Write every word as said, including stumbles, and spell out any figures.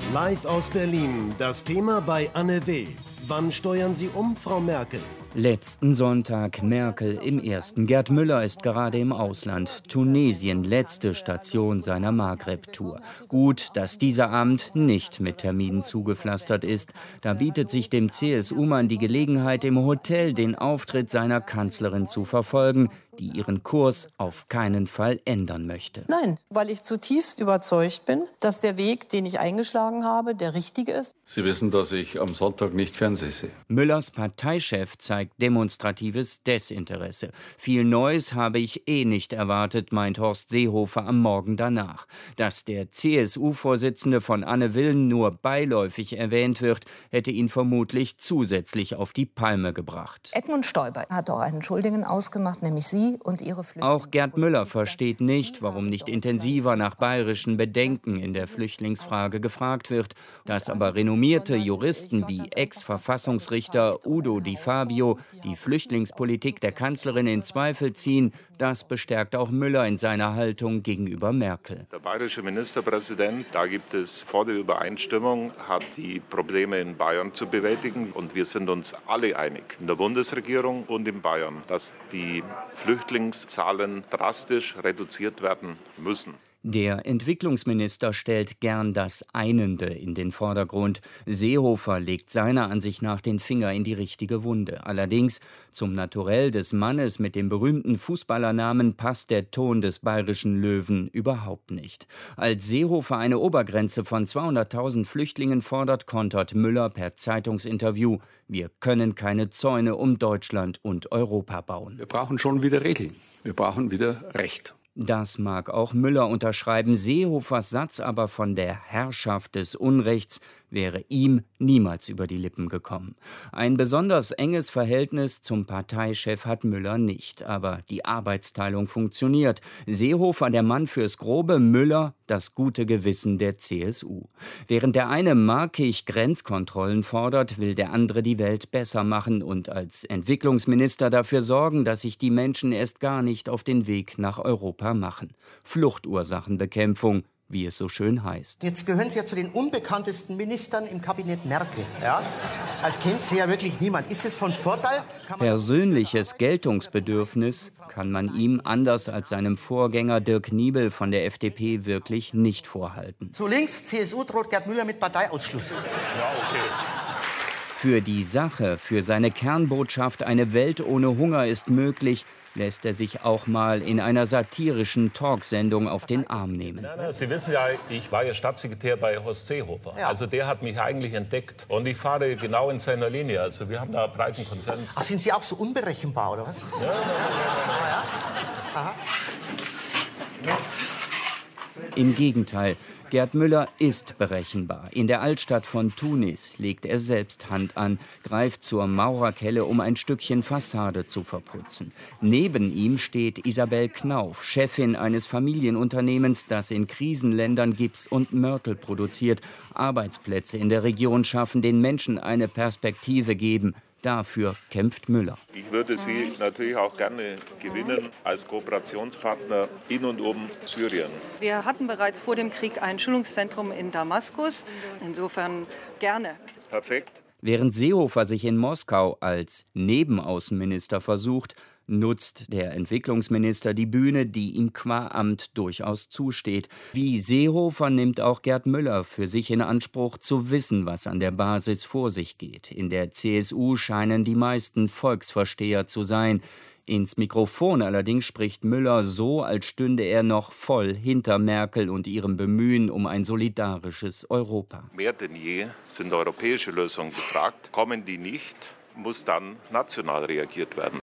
Live aus Berlin, das Thema bei Anne Will. Wann steuern Sie um, Frau Merkel? Letzten Sonntag Merkel im ersten. Gerd Müller ist gerade im Ausland. Tunesien, letzte Station seiner Maghreb-Tour. Gut, dass dieser Abend nicht mit Terminen zugepflastert ist. Da bietet sich dem C S U-Mann die Gelegenheit, im Hotel den Auftritt seiner Kanzlerin zu verfolgen, die ihren Kurs auf keinen Fall ändern möchte. Nein, weil ich zutiefst überzeugt bin, dass der Weg, den ich eingeschlagen habe, der richtige ist. Sie wissen, dass ich am Sonntag nicht Fernsehen sehe. Müllers Parteichef zeigt demonstratives Desinteresse. Viel Neues habe ich eh nicht erwartet, meint Horst Seehofer am Morgen danach. Dass der C S U-Vorsitzende von Anne Will nur beiläufig erwähnt wird, hätte ihn vermutlich zusätzlich auf die Palme gebracht. Edmund Stoiber hat auch einen Schuldigen ausgemacht, nämlich Sie und Ihre Flüchtlinge. Auch Gerd Müller versteht nicht, warum nicht intensiver nach bayerischen Bedenken in der Flüchtlingsfrage gefragt wird. Dass aber renommierte Juristen wie Ex-Verfassungsrichter Udo Di Fabio die Flüchtlingspolitik der Kanzlerin in Zweifel ziehen, das bestärkt auch Müller in seiner Haltung gegenüber Merkel. Der bayerische Ministerpräsident, da gibt es vor der Übereinstimmung, hat die Probleme in Bayern zu bewältigen. Und wir sind uns alle einig, in der Bundesregierung und in Bayern, dass die Flüchtlingszahlen drastisch reduziert werden müssen. Der Entwicklungsminister stellt gern das Einende in den Vordergrund. Seehofer legt seiner Ansicht nach den Finger in die richtige Wunde. Allerdings zum Naturell des Mannes mit dem berühmten Fußballernamen passt der Ton des bayerischen Löwen überhaupt nicht. Als Seehofer eine Obergrenze von zweihunderttausend Flüchtlingen fordert, kontert Müller per Zeitungsinterview: Wir können keine Zäune um Deutschland und Europa bauen. Wir brauchen schon wieder Regeln. Wir brauchen wieder Recht. Das mag auch Müller unterschreiben. Seehofers Satz aber von der Herrschaft des Unrechts wäre ihm niemals über die Lippen gekommen. Ein besonders enges Verhältnis zum Parteichef hat Müller nicht. Aber die Arbeitsteilung funktioniert. Seehofer der Mann fürs Grobe, Müller das gute Gewissen der C S U. Während der eine markig Grenzkontrollen fordert, will der andere die Welt besser machen und als Entwicklungsminister dafür sorgen, dass sich die Menschen erst gar nicht auf den Weg nach Europa machen. Fluchtursachenbekämpfung, wie es so schön heißt. Jetzt gehören Sie ja zu den unbekanntesten Ministern im Kabinett Merkel. Ja? Als kennt Sie ja wirklich niemand. Ist es von Vorteil? Kann man Persönliches Geltungsbedürfnis kann man ihm, anders als seinem Vorgänger Dirk Niebel von der F D P, wirklich nicht vorhalten. Zu links, C S U droht Gerd Müller mit Parteiausschluss. Ja, okay. Für die Sache, für seine Kernbotschaft "Eine Welt ohne Hunger ist möglich", lässt er sich auch mal in einer satirischen Talksendung auf den Arm nehmen. Nein, nein, Sie wissen ja, ich war ja Staatssekretär bei Horst Seehofer. Ja. Also der hat mich eigentlich entdeckt und ich fahre genau in seiner Linie. Also wir haben da einen breiten Konsens. Ach, sind Sie auch so unberechenbar, oder was? Ja, ja, ja, ja, ja. Aha. Im Gegenteil, Gerd Müller ist berechenbar. In der Altstadt von Tunis legt er selbst Hand an, greift zur Maurerkelle, um ein Stückchen Fassade zu verputzen. Neben ihm steht Isabel Knauf, Chefin eines Familienunternehmens, das in Krisenländern Gips und Mörtel produziert, Arbeitsplätze in der Region schaffen, den Menschen eine Perspektive geben. Dafür kämpft Müller. Ich würde Sie natürlich auch gerne gewinnen als Kooperationspartner in und um Syrien. Wir hatten bereits vor dem Krieg ein Schulungszentrum in Damaskus. Insofern gerne. Perfekt. Während Seehofer sich in Moskau als Nebenaußenminister versucht, nutzt der Entwicklungsminister die Bühne, die ihm qua Amt durchaus zusteht. Wie Seehofer nimmt auch Gerd Müller für sich in Anspruch, zu wissen, was an der Basis vor sich geht. In der C S U scheinen die meisten Volksversteher zu sein. Ins Mikrofon allerdings spricht Müller so, als stünde er noch voll hinter Merkel und ihrem Bemühen um ein solidarisches Europa. Mehr denn je sind europäische Lösungen gefragt. Kommen die nicht, muss dann national reagiert werden.